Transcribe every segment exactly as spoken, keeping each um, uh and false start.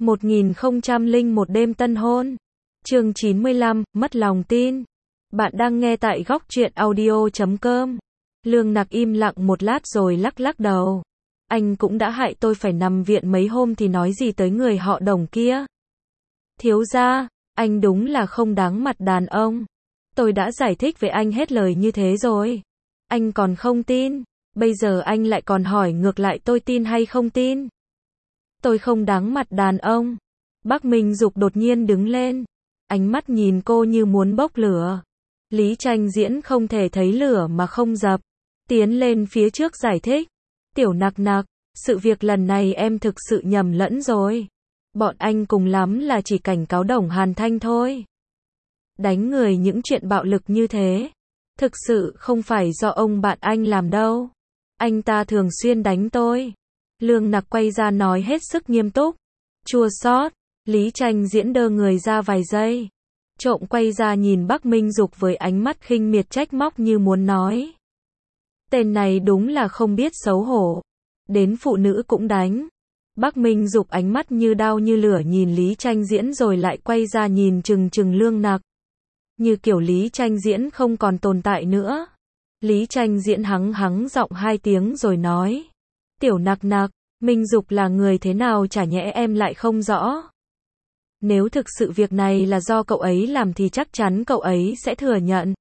một nghìn không trăm lẻ một đêm tân hôn. Chương chín mươi lăm, mất lòng tin. Bạn đang nghe tại góc truyện audio chấm com. Lương Nặc im lặng một lát rồi lắc lắc đầu. Anh cũng đã hại tôi phải nằm viện mấy hôm thì nói gì tới người họ Đồng kia. Thiếu gia, anh đúng là không đáng mặt đàn ông. Tôi đã giải thích với anh hết lời như thế rồi. Anh còn không tin. Bây giờ anh lại còn hỏi ngược lại tôi tin hay không tin. Tôi không đáng mặt đàn ông. Bác Minh Dục đột nhiên đứng lên. Ánh mắt nhìn cô như muốn bốc lửa. Lý Tranh Diễn không thể thấy lửa mà không dập. Tiến lên phía trước giải thích. Tiểu Nặc Nặc, sự việc lần này em thực sự nhầm lẫn rồi. Bọn anh cùng lắm là chỉ cảnh cáo Đồng Hàn Thanh thôi. Đánh người những chuyện bạo lực như thế. Thực sự không phải do ông bạn anh làm đâu. Anh ta thường xuyên đánh tôi. Lương Nặc quay ra nói hết sức nghiêm túc. Chua xót. Lý Tranh Diễn đơ người ra vài giây. Trộm quay ra nhìn Bắc Minh Dục với ánh mắt khinh miệt trách móc như muốn nói. Tên này đúng là không biết xấu hổ. Đến phụ nữ cũng đánh. Bắc Minh Dục ánh mắt như đao như lửa nhìn Lý Tranh Diễn rồi lại quay ra nhìn chừng chừng Lương Nặc. Như kiểu Lý Tranh Diễn không còn tồn tại nữa. Lý Tranh Diễn hắng hắng giọng hai tiếng rồi nói. Tiểu Nặc Nặc, Minh Dục là người thế nào chả nhẽ em lại không rõ. Nếu thực sự việc này là do cậu ấy làm thì chắc chắn cậu ấy sẽ thừa nhận.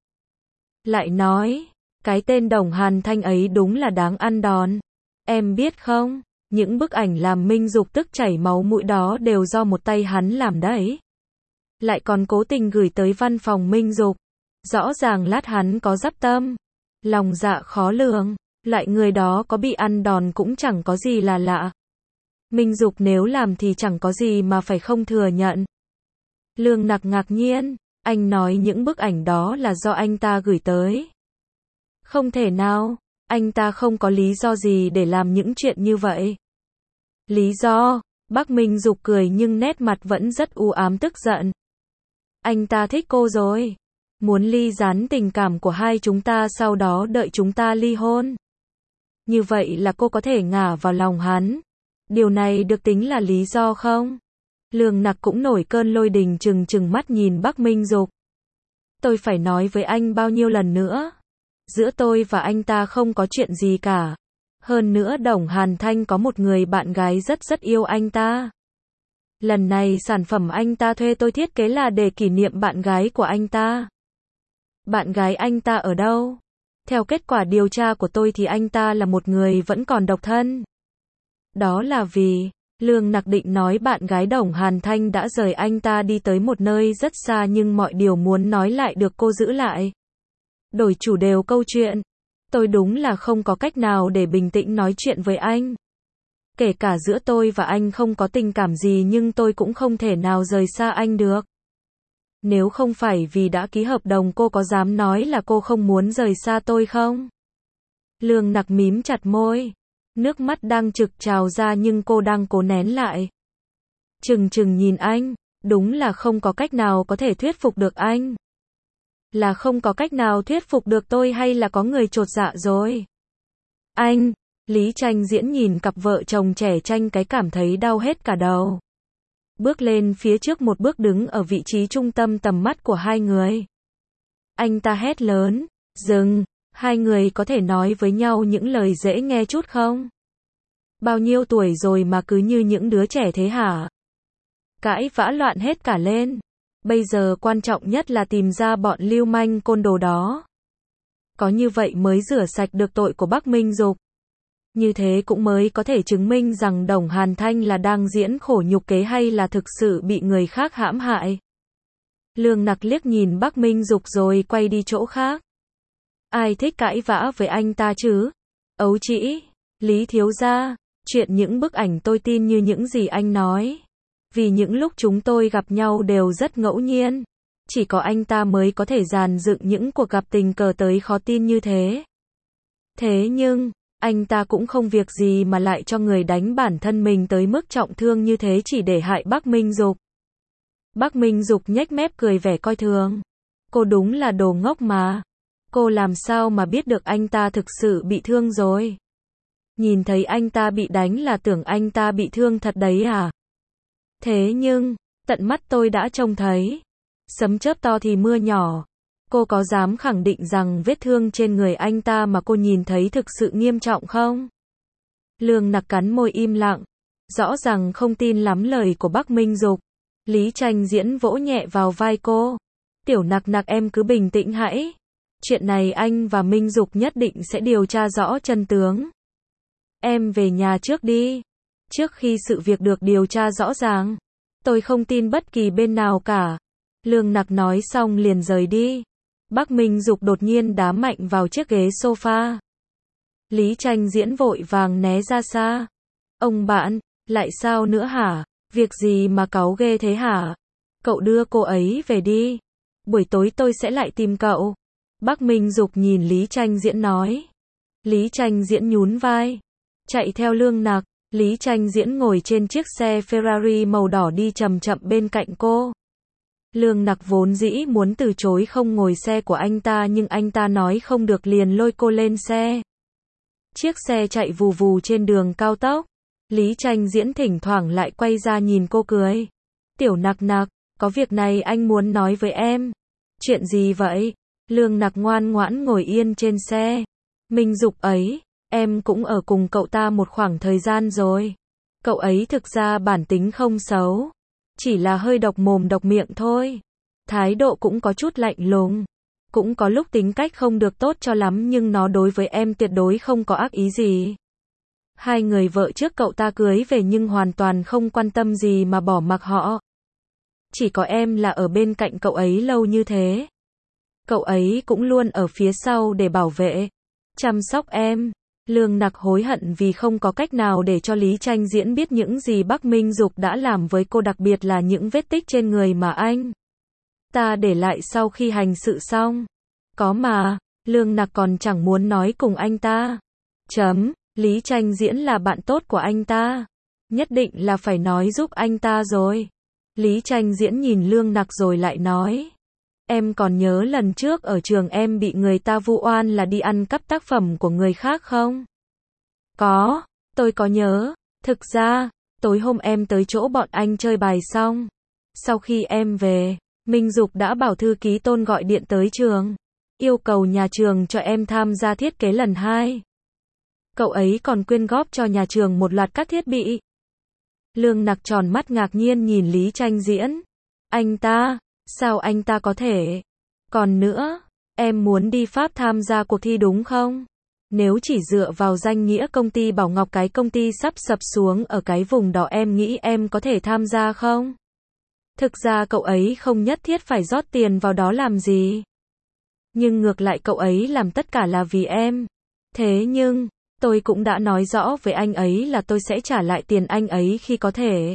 Lại nói, cái tên Đồng Hàn Thanh ấy đúng là đáng ăn đòn. Em biết không, những bức ảnh làm Minh Dục tức chảy máu mũi đó đều do một tay hắn làm đấy. Lại còn cố tình gửi tới văn phòng Minh Dục. Rõ ràng lát hắn có dắp tâm. Lòng dạ khó lường. Loại người đó có bị ăn đòn cũng chẳng có gì là lạ. Minh Dục nếu làm thì chẳng có gì mà phải không thừa nhận. Lương Nặc ngạc nhiên. Anh nói những bức ảnh đó là do anh ta gửi tới. Không thể nào. Anh ta không có lý do gì để làm những chuyện như vậy. Lý do? Bắc Minh Dục cười nhưng nét mặt vẫn rất u ám tức giận. Anh ta thích cô rồi. Muốn ly gián tình cảm của hai chúng ta sau đó đợi chúng ta ly hôn. Như vậy là cô có thể ngả vào lòng hắn. Điều này được tính là lý do không? Lương Nặc cũng nổi cơn lôi đình trừng trừng mắt nhìn Bắc Minh Dục. Tôi phải nói với anh bao nhiêu lần nữa. Giữa tôi và anh ta không có chuyện gì cả. Hơn nữa Đồng Hàn Thanh có một người bạn gái rất rất yêu anh ta. Lần này sản phẩm anh ta thuê tôi thiết kế là để kỷ niệm bạn gái của anh ta. Bạn gái anh ta ở đâu? Theo kết quả điều tra của tôi thì anh ta là một người vẫn còn độc thân. Đó là vì, Lương Nặc định nói bạn gái Đồng Hàn Thanh đã rời anh ta đi tới một nơi rất xa nhưng mọi điều muốn nói lại được cô giữ lại. Đổi chủ đề câu chuyện. Tôi đúng là không có cách nào để bình tĩnh nói chuyện với anh. Kể cả giữa tôi và anh không có tình cảm gì nhưng tôi cũng không thể nào rời xa anh được. Nếu không phải vì đã ký hợp đồng cô có dám nói là cô không muốn rời xa tôi không? Lương Nặc mím chặt môi. Nước mắt đang trực trào ra nhưng cô đang cố nén lại. Trừng trừng nhìn anh. Đúng là không có cách nào có thể thuyết phục được anh. Là không có cách nào thuyết phục được tôi hay là có người chột dạ rồi? Anh, Lý Tranh Diễn nhìn cặp vợ chồng trẻ tranh cái cảm thấy đau hết cả đầu. Bước lên phía trước một bước đứng ở vị trí trung tâm tầm mắt của hai người. Anh ta hét lớn, dừng, hai người có thể nói với nhau những lời dễ nghe chút không? Bao nhiêu tuổi rồi mà cứ như những đứa trẻ thế hả? Cãi vã loạn hết cả lên. Bây giờ quan trọng nhất là tìm ra bọn lưu manh côn đồ đó. Có như vậy mới rửa sạch được tội của Bắc Minh Dục. Như thế cũng mới có thể chứng minh rằng Đồng Hàn Thanh là đang diễn khổ nhục kế hay là thực sự bị người khác hãm hại. Lương Nặc liếc nhìn Bắc Minh Dục rồi quay đi chỗ khác. Ai thích cãi vã với anh ta chứ? Ấu trĩ, Lý thiếu gia, chuyện những bức ảnh tôi tin như những gì anh nói. Vì những lúc chúng tôi gặp nhau đều rất ngẫu nhiên. Chỉ có anh ta mới có thể dàn dựng những cuộc gặp tình cờ tới khó tin như thế. Thế nhưng, anh ta cũng không việc gì mà lại cho người đánh bản thân mình tới mức trọng thương như thế chỉ để hại Bắc Minh Dục. Bắc Minh Dục nhếch mép cười vẻ coi thường. Cô đúng là đồ ngốc mà. Cô làm sao mà biết được anh ta thực sự bị thương rồi? Nhìn thấy anh ta bị đánh là tưởng anh ta bị thương thật đấy à? Thế nhưng, tận mắt tôi đã trông thấy. Sấm chớp to thì mưa nhỏ. Cô có dám khẳng định rằng vết thương trên người anh ta mà cô nhìn thấy thực sự nghiêm trọng không? Lương Nặc cắn môi im lặng. Rõ ràng không tin lắm lời của Bắc Minh Dục. Lý Tranh Diễn vỗ nhẹ vào vai cô. Tiểu Nặc Nặc em cứ bình tĩnh hãy. Chuyện này anh và Minh Dục nhất định sẽ điều tra rõ chân tướng. Em về nhà trước đi. Trước khi sự việc được điều tra rõ ràng, tôi không tin bất kỳ bên nào cả. Lương Nặc nói xong liền rời đi. Bắc Minh Dục đột nhiên đá mạnh vào chiếc ghế sofa. Lý Tranh Diễn vội vàng né ra xa. Ông bạn, lại sao nữa hả? Việc gì mà cáu ghê thế hả? Cậu đưa cô ấy về đi. Buổi tối tôi sẽ lại tìm cậu. Bắc Minh Dục nhìn Lý Tranh Diễn nói. Lý Tranh Diễn nhún vai. Chạy theo Lương Nặc. Lý Tranh Diễn ngồi trên chiếc xe Ferrari màu đỏ đi chậm chậm bên cạnh cô. Lương Nặc vốn dĩ muốn từ chối không ngồi xe của anh ta nhưng anh ta nói không được liền lôi cô lên xe. Chiếc xe chạy vù vù trên đường cao tốc. Lý Tranh Diễn thỉnh thoảng lại quay ra nhìn cô cười. Tiểu Nặc Nặc, có việc này anh muốn nói với em. Chuyện gì vậy? Lương Nặc ngoan ngoãn ngồi yên trên xe. Minh Dục ấy, em cũng ở cùng cậu ta một khoảng thời gian rồi. Cậu ấy thực ra bản tính không xấu. Chỉ là hơi độc mồm độc miệng thôi. Thái độ cũng có chút lạnh lùng. Cũng có lúc tính cách không được tốt cho lắm nhưng nó đối với em tuyệt đối không có ác ý gì. Hai người vợ trước cậu ta cưới về nhưng hoàn toàn không quan tâm gì mà bỏ mặc họ. Chỉ có em là ở bên cạnh cậu ấy lâu như thế. Cậu ấy cũng luôn ở phía sau để bảo vệ, chăm sóc em. Lương Nặc hối hận vì không có cách nào để cho Lý Tranh Diễn biết những gì Bắc Minh Dục đã làm với cô, đặc biệt là những vết tích trên người mà anh ta để lại sau khi hành sự xong. Có mà, Lương Nặc còn chẳng muốn nói cùng anh ta. Chấm, Lý Tranh Diễn là bạn tốt của anh ta. Nhất định là phải nói giúp anh ta rồi. Lý Tranh Diễn nhìn Lương Nặc rồi lại nói. Em còn nhớ lần trước ở trường em bị người ta vu oan là đi ăn cắp tác phẩm của người khác không? Có, tôi có nhớ. Thực ra, tối hôm em tới chỗ bọn anh chơi bài xong. Sau khi em về, Minh Dục đã bảo thư ký Tôn gọi điện tới trường. Yêu cầu nhà trường cho em tham gia thiết kế lần hai. Cậu ấy còn quyên góp cho nhà trường một loạt các thiết bị. Lương Nặc tròn mắt ngạc nhiên nhìn Lý Tranh Diễn. Anh ta, sao anh ta có thể? Còn nữa, em muốn đi Pháp tham gia cuộc thi đúng không? Nếu chỉ dựa vào danh nghĩa công ty Bảo Ngọc, cái công ty sắp sập xuống ở cái vùng đó, em nghĩ em có thể tham gia không? Thực ra cậu ấy không nhất thiết phải rót tiền vào đó làm gì. Nhưng ngược lại cậu ấy làm tất cả là vì em. Thế nhưng, tôi cũng đã nói rõ với anh ấy là tôi sẽ trả lại tiền anh ấy khi có thể.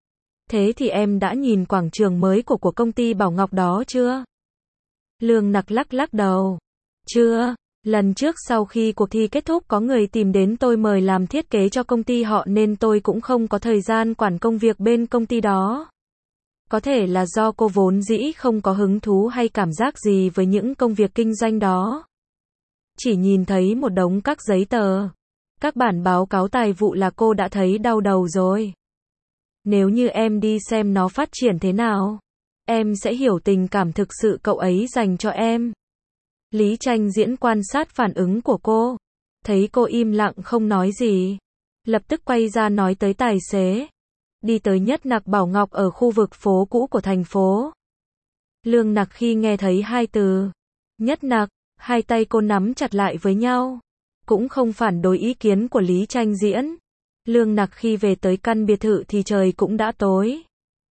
Thế thì em đã nhìn quảng trường mới của của công ty Bảo Ngọc đó chưa? Lương Nặc lắc lắc đầu. Chưa, lần trước sau khi cuộc thi kết thúc có người tìm đến tôi mời làm thiết kế cho công ty họ nên tôi cũng không có thời gian quản công việc bên công ty đó. Có thể là do cô vốn dĩ không có hứng thú hay cảm giác gì với những công việc kinh doanh đó. Chỉ nhìn thấy một đống các giấy tờ, các bản báo cáo tài vụ là cô đã thấy đau đầu rồi. Nếu như em đi xem nó phát triển thế nào, em sẽ hiểu tình cảm thực sự cậu ấy dành cho em. Lý Tranh Diễn quan sát phản ứng của cô, thấy cô im lặng không nói gì, lập tức quay ra nói tới tài xế. Đi tới Nhất Nặc Bảo Ngọc ở khu vực phố cũ của thành phố. Lương Nặc khi nghe thấy hai từ Nhất Nặc, hai tay cô nắm chặt lại với nhau. Cũng không phản đối ý kiến của Lý Tranh Diễn. Lương Nặc khi về tới căn biệt thự thì trời cũng đã tối.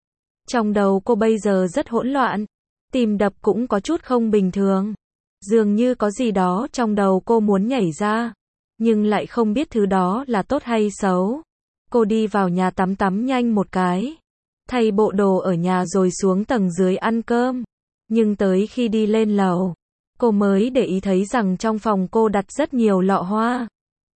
Trong đầu cô bây giờ rất hỗn loạn, tim đập cũng có chút không bình thường. Dường như có gì đó trong đầu cô muốn nhảy ra, nhưng lại không biết thứ đó là tốt hay xấu. Cô đi vào nhà tắm tắm nhanh một cái, thay bộ đồ ở nhà rồi xuống tầng dưới ăn cơm. Nhưng tới khi đi lên lầu, cô mới để ý thấy rằng trong phòng cô đặt rất nhiều lọ hoa.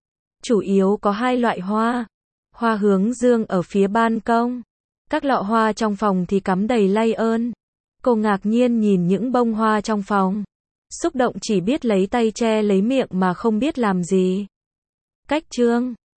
Chủ yếu có hai loại hoa. Hoa hướng dương ở phía ban công. Các lọ hoa trong phòng thì cắm đầy lay ơn. Cô ngạc nhiên nhìn những bông hoa trong phòng. Xúc động chỉ biết lấy tay che lấy miệng mà không biết làm gì. Cách chương